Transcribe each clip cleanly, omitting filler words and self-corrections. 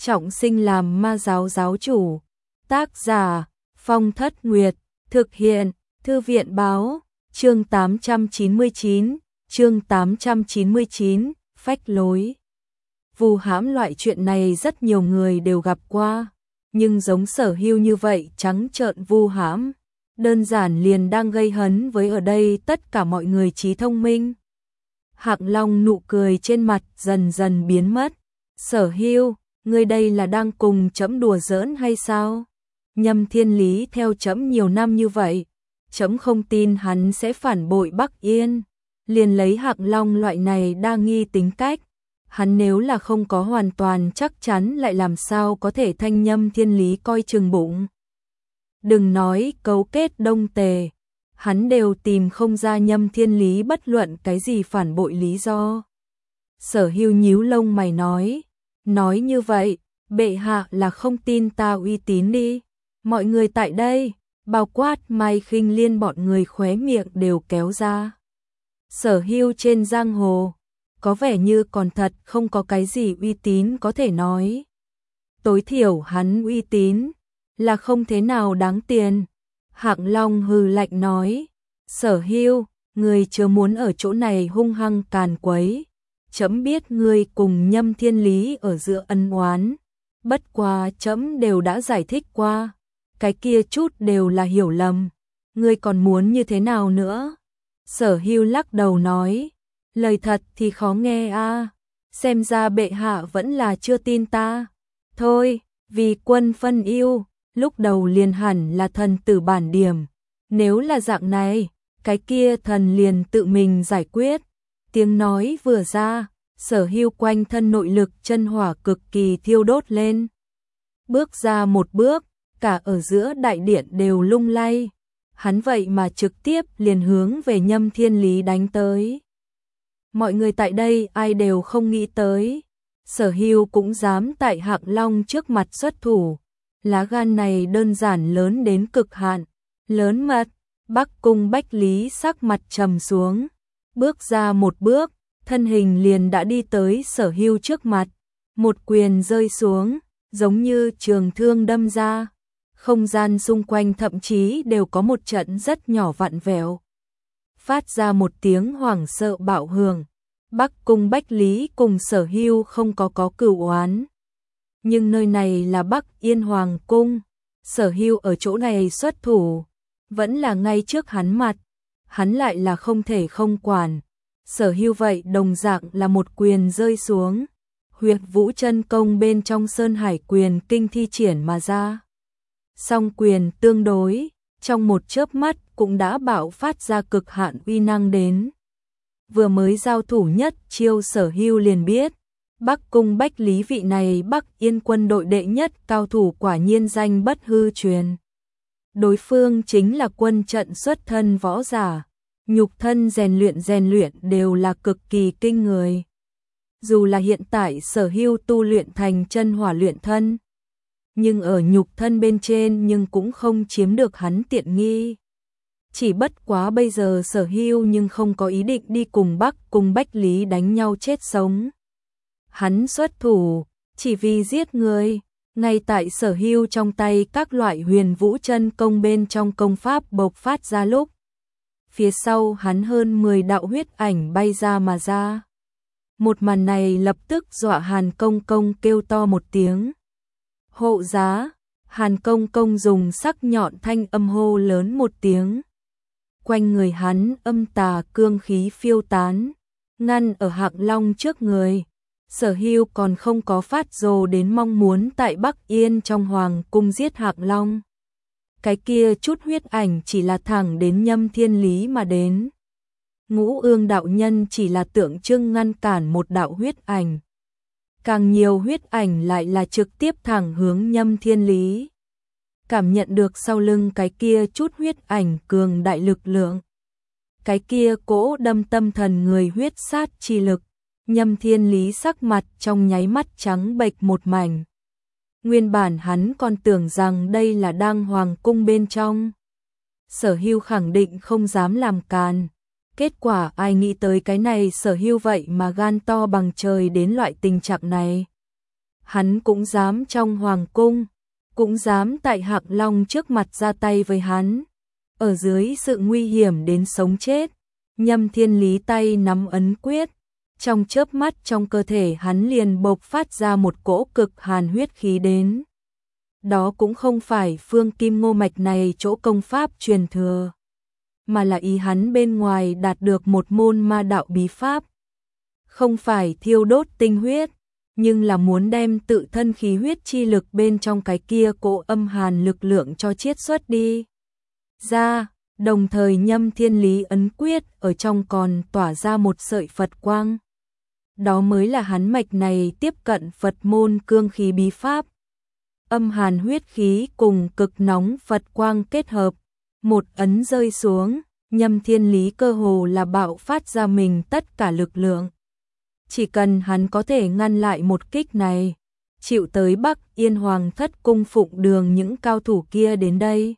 trọng sinh làm ma giáo giáo chủ. Tác giả Phong Thất Nguyệt. Thực hiện Thư viện Báo. Chương 899. Phách lối. Vu hãm loại chuyện này rất nhiều người đều gặp qua, nhưng giống Sở Hưu như vậy trắng trợn vu hãm, đơn giản liền đang gây hấn với ở đây tất cả mọi người trí thông minh. Hạng Long nụ cười trên mặt dần dần biến mất. Sở Hưu, ngươi đây là đang cùng trẫm đùa giỡn hay sao? Nhâm Thiên Lý theo trẫm nhiều năm như vậy, trẫm không tin hắn sẽ phản bội Bắc Yên. Liền lấy Hạng Long loại này đa nghi tính cách, hắn nếu là không có hoàn toàn chắc chắn lại làm sao có thể thanh Nhâm Thiên Lý coi chừng bụng. Đừng nói cấu kết Đông Tề, hắn đều tìm không ra Nhâm Thiên Lý bất luận cái gì phản bội lý do. Sở Hưu nhíu lông mày nói như vậy, bệ hạ là không tin ta uy tín đi. Mọi người tại đây, bao quát Mai Khinh Liên bọn người khóe miệng đều kéo ra. Sở Hưu trên giang hồ, có vẻ như còn thật không có cái gì uy tín có thể nói. Tối thiểu hắn uy tín là không thế nào đáng tiền. Hạng Long hừ lạnh nói, Sở Hưu, ngươi chưa muốn ở chỗ này hung hăng càn quấy. Trẫm biết ngươi cùng Nhâm Thiên Lý ở giữa ân oán, bất quá trẫm đều đã giải thích qua, cái kia chút đều là hiểu lầm, ngươi còn muốn như thế nào nữa? Sở Hưu lắc đầu nói, lời thật thì khó nghe a, xem ra bệ hạ vẫn là chưa tin ta. Thôi, vì quân phân ưu, lúc đầu liền hẳn là thần tử bản điểm, nếu là dạng này, cái kia thần liền tự mình giải quyết. Tiếng nói vừa ra, Sở Hưu quanh thân nội lực chân hỏa cực kỳ thiêu đốt lên. Bước ra một bước, cả ở giữa đại điện đều lung lay. Hắn vậy mà trực tiếp liền hướng về Nhâm Thiên Lý đánh tới. Mọi người tại đây ai đều không nghĩ tới, Sở Hưu cũng dám tại Hạng Long trước mặt xuất thủ. Lá gan này đơn giản lớn đến cực hạn, lớn mật. Bắc Cung Bách Lý sắc mặt trầm xuống, bước ra một bước, thân hình liền đã đi tới Sở Hưu trước mặt, một quyền rơi xuống, giống như trường thương đâm ra. Không gian xung quanh thậm chí đều có một trận rất nhỏ vặn vẹo, phát ra một tiếng hoảng sợ bạo hưởng. Bắc Cung Bách Lý cùng Sở Hưu không có cửu oán, nhưng nơi này là Bắc Yên Hoàng cung, Sở Hưu ở chỗ này xuất thủ, vẫn là ngay trước hắn mặt, hắn lại là không thể không quản. Sở Hưu vậy đồng dạng là một quyền rơi xuống, Huyệt Vũ Chân Công bên trong Sơn Hải Quyền Kinh thi triển mà ra. Song quyền tương đối, trong một chớp mắt cũng đã bạo phát ra cực hạn uy năng đến. Vừa mới giao thủ nhất chiêu Sở Hưu liền biết, Bắc Cung Bách Lý vị này Bắc Yên quân đội đệ nhất cao thủ quả nhiên danh bất hư truyền. Đối phương chính là quân trận xuất thân võ giả, nhục thân rèn luyện đều là cực kỳ kinh người. Dù là hiện tại Sở Hưu tu luyện thành chân hỏa luyện thân, nhưng ở nhục thân bên trên nhưng cũng không chiếm được hắn tiện nghi. Chỉ bất quá bây giờ Sở Hưu nhưng không có ý định đi cùng Bắc Cung Bách Lý đánh nhau chết sống. Hắn xuất thủ chỉ vì giết người. Ngay tại Sở Hưu trong tay các loại Huyền Vũ Chân Công bên trong công pháp bộc phát ra lúc, phía sau hắn hơn 10 đạo huyết ảnh bay ra mà ra. Một màn này lập tức dọa Hàn Công Công kêu to một tiếng. Hộ giá! Hàn Công Công dùng sắc nhọn thanh âm hô lớn một tiếng. Quanh người hắn âm tà cương khí phiêu tán, ngăn ở Hạng Long trước người. Sở Hưu còn không có phát rồ đến mong muốn tại Bắc Yên trong hoàng cung giết Hạng Long. Cái kia chút huyết ảnh chỉ là thẳng đến Nhâm Thiên Lý mà đến. Ngũ Ương đạo nhân chỉ là tượng trưng ngăn cản một đạo huyết ảnh. Càng nhiều huyết ảnh lại là trực tiếp thẳng hướng Nhâm Thiên Lý. Cảm nhận được sau lưng cái kia chút huyết ảnh cường đại lực lượng, cái kia cỗ đâm tâm thần người huyết sát chi lực, Nhâm Thiên Lý sắc mặt trong nháy mắt trắng bệch một mảnh. Nguyên bản hắn còn tưởng rằng đây là đang hoàng cung bên trong, Sở Hưu khẳng định không dám làm càn. Kết quả ai nghĩ tới cái này Sở Hưu vậy mà gan to bằng trời đến loại tình trạng này. hắn cũng dám trong hoàng cung, cũng dám tại Hạc Long trước mặt ra tay với hắn. Ở dưới sự nguy hiểm đến sống chết, Nhâm Thiên Lý tay nắm ấn quyết, trong chớp mắt trong cơ thể hắn liền bộc phát ra một cỗ cực hàn huyết khí đến. Đó cũng không phải Phương Kim Ngô mạch này chỗ công pháp truyền thừa, mà là ý hắn bên ngoài đạt được một môn ma đạo bí pháp. Không phải thiêu đốt tinh huyết, nhưng là muốn đem tự thân khí huyết chi lực bên trong cái kia cỗ âm hàn lực lượng cho chiết xuất đi ra, đồng thời Nhâm Thiên Lý ấn quyết ở trong còn tỏa ra một sợi Phật quang. Đó mới là hắn mạch này tiếp cận Phật môn cương khí bí pháp. Âm hàn huyết khí cùng cực nóng Phật quang kết hợp, một ấn rơi xuống, Nhâm Thiên Lý cơ hồ là bạo phát ra mình tất cả lực lượng. Chỉ cần hắn có thể ngăn lại một kích này, chịu tới Bắc Yên Hoàng thất cung phụng đường những cao thủ kia đến đây,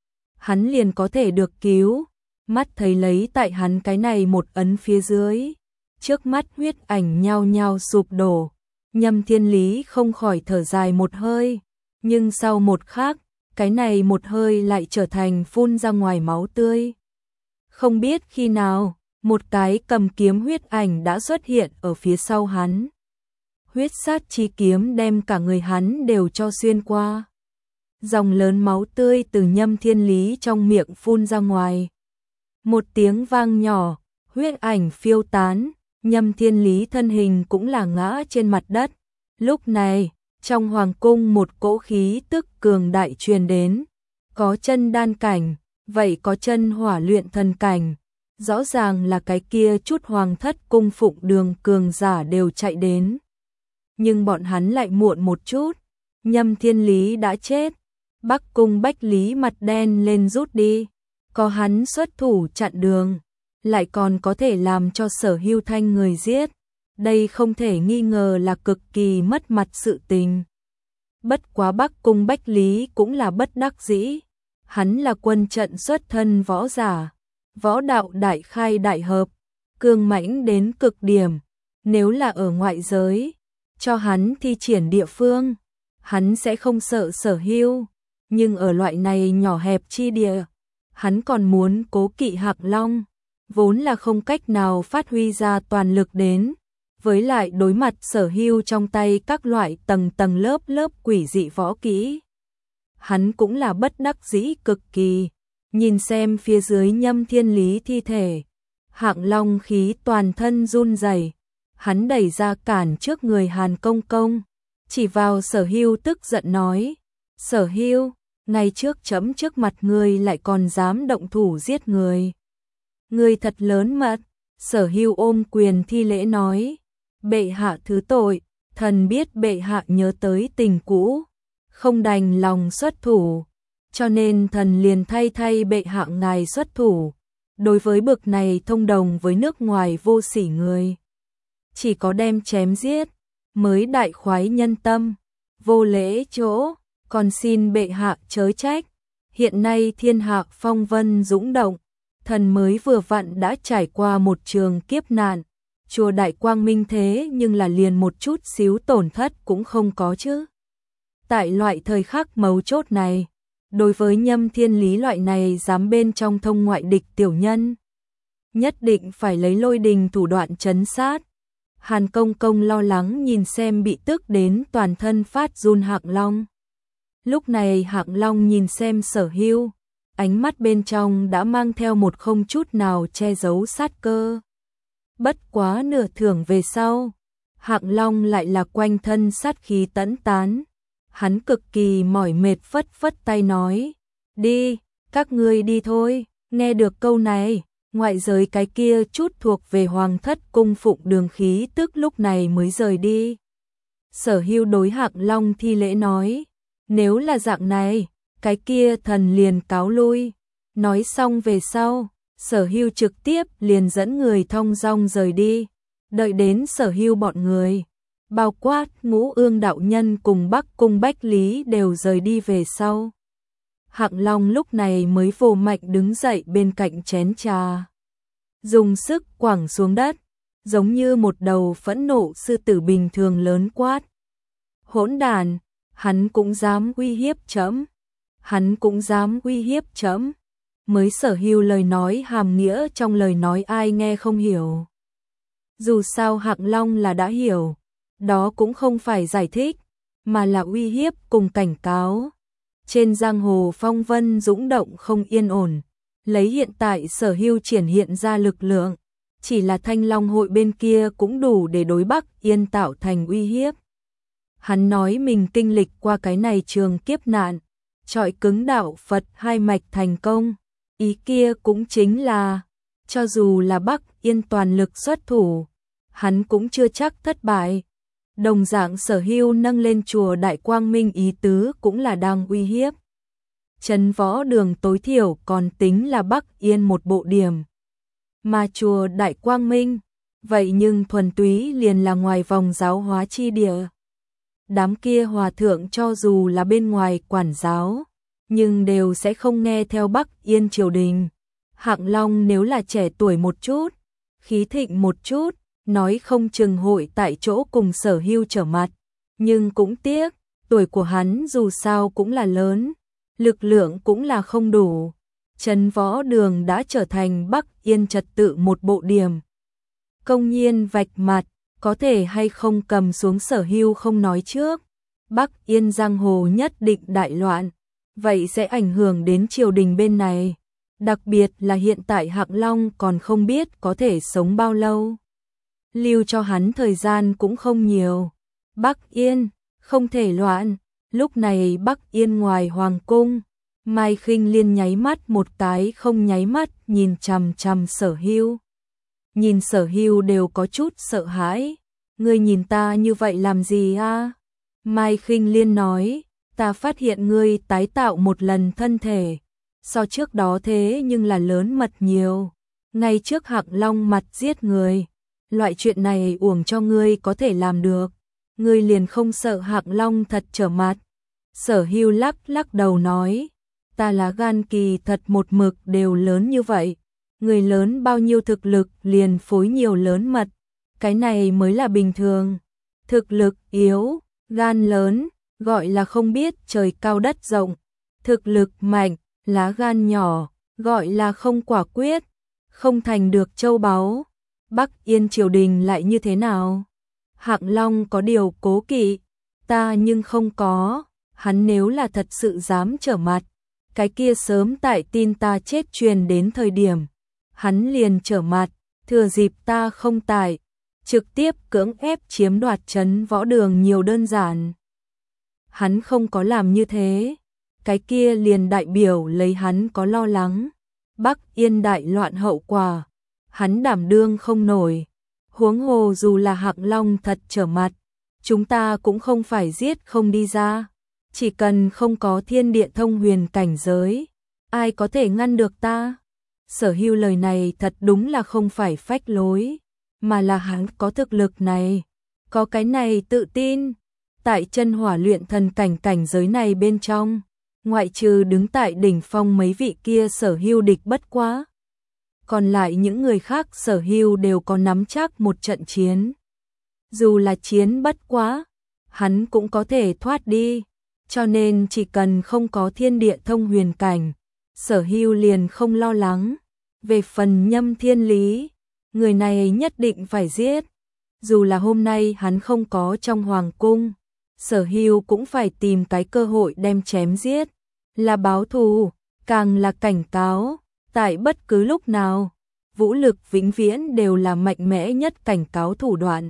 hắn liền có thể được cứu. Mắt thấy lấy tại hắn cái này một ấn phía dưới, trước mắt huyết ảnh nhao nhao sụp đổ, Nhâm Thiên Lý không khỏi thở dài một hơi, nhưng sau một khắc, cái này một hơi lại trở thành phun ra ngoài máu tươi. Không biết khi nào, một cái cầm kiếm huyết ảnh đã xuất hiện ở phía sau hắn. Huyết sát chi kiếm đem cả người hắn đều cho xuyên qua. Dòng lớn máu tươi từ Nhâm Thiên Lý trong miệng phun ra ngoài. Một tiếng vang nhỏ, huyết ảnh phiêu tán, Nhâm Thiên Lý thân hình cũng là ngã trên mặt đất. Lúc này, trong hoàng cung một cỗ khí tức cường đại truyền đến, có chân đan cảnh, vậy có chân hỏa luyện thần cảnh, rõ ràng là cái kia chút hoàng thất cung phụng đường cường giả đều chạy đến. Nhưng bọn hắn lại muộn một chút, Nhâm Thiên Lý đã chết, Bắc cung Bách Lý mặt đen lên rút đi, có hắn xuất thủ chặn đường, lại còn có thể làm cho Sở Hưu Thanh người giết. Đây không thể nghi ngờ là cực kỳ mất mặt sự tình. Bất quá Bắc cung Bách Lý cũng là bất đắc dĩ, hắn là quân trận xuất thân võ giả, võ đạo đại khai đại hợp, cương mãnh đến cực điểm, nếu là ở ngoại giới, cho hắn thi triển địa phương, hắn sẽ không sợ Sở Hưu, nhưng ở loại này nhỏ hẹp chi địa, hắn còn muốn cố kỵ Hạc Long, vốn là không cách nào phát huy ra toàn lực đến. Với lại đối mặt Sở Hưu trong tay các loại tầng tầng lớp lớp quỷ dị võ kỹ, hắn cũng là bất đắc dĩ cực kỳ. Nhìn xem phía dưới Nhâm Thiên Lý thi thể, Hạc Long khí toàn thân run rẩy, hắn đẩy ra cản trước người Hàn Công Công, chỉ vào Sở Hưu tức giận nói: Sở Hưu, ngày trước chấm trước mặt ngươi lại còn dám động thủ giết người, ngươi thật lớn mật. Sở Hưu ôm quyền thi lễ nói: bệ hạ thứ tội, thần biết bệ hạ nhớ tới tình cũ, không đành lòng xuất thủ, cho nên thần liền thay bệ hạ ngài xuất thủ. Đối với bực này thông đồng với nước ngoài vô sỉ người, chỉ có đem chém giết mới đại khoái nhân tâm, vô lễ chỗ, còn xin bệ hạ chớ trách. Hiện nay thiên hạ phong vân dũng động, thần mới vừa vặn đã trải qua một trường kiếp nạn, chùa Đại Quang Minh thế nhưng là liền một chút xíu tổn thất cũng không có chứ. Tại loại thời khắc mấu chốt này, đối với Nhâm Thiên Lý loại này dám bên trong thông ngoại địch tiểu nhân, nhất định phải lấy lôi đình thủ đoạn trấn sát. Hàn Công Công lo lắng nhìn xem bị tức đến toàn thân phát run Hạc Long. Lúc này Hạc Long nhìn xem Sở Hưu, ánh mắt bên trong đã mang theo một không chút nào che giấu sát cơ. Bất quá nửa thưởng về sau, Hạc Long lại là quanh thân sát khí tẫn tán. Hắn cực kỳ mỏi mệt phất phất tay nói: đi, các ngươi đi thôi. Nghe được câu này, ngoại giới cái kia chút thuộc về hoàng thất cung phụng đường khí tức lúc này mới rời đi. Sở Hưu đối Hạc Long thi lễ nói: nếu là dạng này, cái kia thần liền cáo lui. Nói xong về sau, Sở Hưu trực tiếp liền dẫn người thong dong rời đi. Đợi đến Sở Hưu bọn người, bao quát Ngũ Ương đạo nhân cùng Bắc cung Bách Lý đều rời đi về sau, Hạc Long lúc này mới vồ mạnh đứng dậy bên cạnh chén trà, dùng sức quẳng xuống đất, giống như một đầu phẫn nộ sư tử bình thường lớn quát: Hỗn đản, hắn cũng dám uy hiếp trẫm. Hắn cũng dám uy hiếp trẫm. Mới Sở Hưu lời nói hàm nghĩa trong lời nói ai nghe không hiểu. Dù sao Hạng Long là đã hiểu, đó cũng không phải giải thích, mà là uy hiếp cùng cảnh cáo. Trên giang hồ phong vân dũng động không yên ổn, lấy hiện tại Sở Hưu triển hiện ra lực lượng, chỉ là Thanh Long hội bên kia cũng đủ để đối Bắc Yên tạo thành uy hiếp. Hắn nói mình kinh lịch qua cái này trường kiếp nạn, trọi cứng đạo Phật hai mạch thành công, ý kia cũng chính là, cho dù là Bắc Yên toàn lực xuất thủ, hắn cũng chưa chắc thất bại. Đồng dạng Sở Hưu nâng lên chùa Đại Quang Minh ý tứ cũng là đang uy hiếp. Trấn Võ Đường tối thiểu còn tính là Bắc Yên một bộ điểm. Mà chùa Đại Quang Minh, vậy nhưng thuần túy liền là ngoài vòng giáo hóa chi địa. Đám kia hòa thượng cho dù là bên ngoài quản giáo, nhưng đều sẽ không nghe theo Bắc Yên triều đình. Hạng Long nếu là trẻ tuổi một chút, khí thịnh một chút, nói không chừng hội tại chỗ cùng Sở Hưu trở mặt. Nhưng cũng tiếc, tuổi của hắn dù sao cũng là lớn, lực lượng cũng là không đủ. Trấn Võ Đường đã trở thành Bắc Yên trật tự một bộ điểm. Công nhiên vạch mặt, có thể hay không cầm xuống Sở Hưu không nói trước. Bắc Yên giang hồ nhất định đại loạn, vậy sẽ ảnh hưởng đến triều đình bên này. Đặc biệt là hiện tại Hạng Long còn không biết có thể sống bao lâu. Lưu cho hắn thời gian cũng không nhiều. Bắc Yên, không thể loạn. Lúc này Bắc Yên ngoài hoàng cung, Mai Khinh Liên nháy mắt một cái không nháy mắt nhìn chằm chằm Sở Hưu. Nhìn Sở Hưu đều có chút sợ hãi. Ngươi nhìn ta như vậy làm gì a? Mai Khinh Liên nói, ta phát hiện ngươi tái tạo một lần thân thể. So trước đó thế nhưng là lớn mật nhiều. Ngay trước Hạng Long mặt giết người. Loại chuyện này uổng cho ngươi có thể làm được. Ngươi liền không sợ Hạng Long thật trở mặt. Sở Hưu lắc lắc đầu nói, ta lá gan kỳ thật một mực đều lớn như vậy. Người lớn bao nhiêu thực lực liền phối nhiều lớn mật. Cái này mới là bình thường. Thực lực yếu, gan lớn, gọi là không biết trời cao đất rộng. Thực lực mạnh, lá gan nhỏ, gọi là không quả quyết, không thành được châu báu. Bắc Yên triều đình lại như thế nào? Hạng Long có điều cố kỵ, ta nhưng không có. Hắn nếu là thật sự dám trở mặt, cái kia sớm tại tin ta chết truyền đến thời điểm, hắn liền trở mặt, thừa dịp ta không tại, trực tiếp cưỡng ép chiếm đoạt Trấn Võ Đường nhiều đơn giản. Hắn không có làm như thế, cái kia liền đại biểu lấy hắn có lo lắng. Bắc Yên đại loạn hậu quả, hắn đảm đương không nổi. Huống hồ dù là Hạng Long thật trở mặt, chúng ta cũng không phải giết không đi ra. Chỉ cần không có thiên địa thông huyền cảnh giới, ai có thể ngăn được ta? Sở Hưu lời này thật đúng là không phải phách lối, mà là hắn có thực lực này, có cái này tự tin. Tại chân hỏa luyện thần cảnh giới này bên trong, ngoại trừ đứng tại đỉnh phong mấy vị kia Sở Hưu địch bất quá. Còn lại những người khác Sở Hưu đều có nắm chắc một trận chiến. Dù là chiến bất quá, hắn cũng có thể thoát đi. Cho nên chỉ cần không có thiên địa thông huyền cảnh, Sở Hưu liền không lo lắng. Về phần Nhâm Thiên Lý, người này nhất định phải giết. Dù là hôm nay hắn không có trong hoàng cung, Sở Hưu cũng phải tìm cái cơ hội đem chém giết. Là báo thù, càng là cảnh cáo, tại bất cứ lúc nào, vũ lực vĩnh viễn đều là mạnh mẽ nhất cảnh cáo thủ đoạn.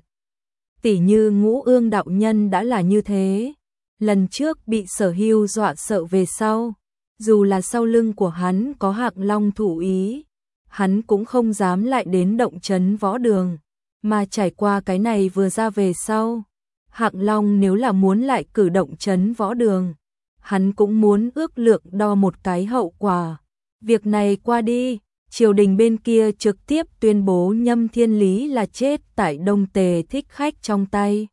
Tỉ như Ngũ Ương đạo nhân đã là như thế. Lần trước bị Sở Hưu dọa sợ về sau, dù là sau lưng của hắn có Hạng Long thủ ý, hắn cũng không dám lại đến động Trấn Võ Đường, mà trải qua cái này vừa ra về sau, Hạng Long nếu là muốn lại cử động Trấn Võ Đường, hắn cũng muốn ước lượng đo một cái hậu quả. Việc này qua đi, triều đình bên kia trực tiếp tuyên bố Nhâm Thiên Lý là chết tại Đông Tề thích khách trong tay.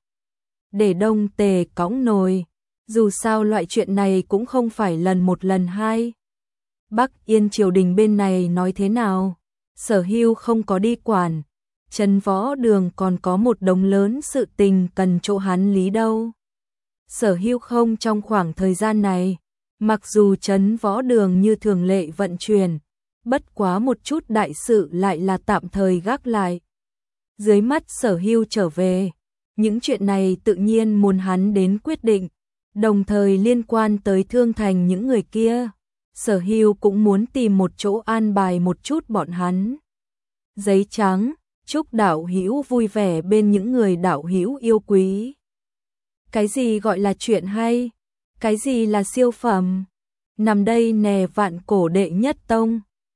Để Đông Tề cõng nồi. Dù sao loại chuyện này cũng không phải lần một lần hai. Bắc Yên triều đình bên này nói thế nào? Sở Hưu không có đi quản. Trấn Võ Đường còn có một đống lớn sự tình cần chỗ hắn lý đâu. Sở Hưu không trong khoảng thời gian này, mặc dù trấn võ đường như thường lệ vận chuyển, bất quá một chút đại sự lại là tạm thời gác lại. Dưới mắt Sở Hưu trở về, những chuyện này tự nhiên muốn hắn đến quyết định, đồng thời liên quan tới Thương Thành những người kia, Sở Hưu cũng muốn tìm một chỗ an bài một chút bọn hắn. Giấy trắng, chúc đạo hữu vui vẻ bên những người đạo hữu yêu quý. Cái gì gọi là chuyện hay? Cái gì là siêu phẩm? Nằm đây nè vạn cổ đệ nhất tông.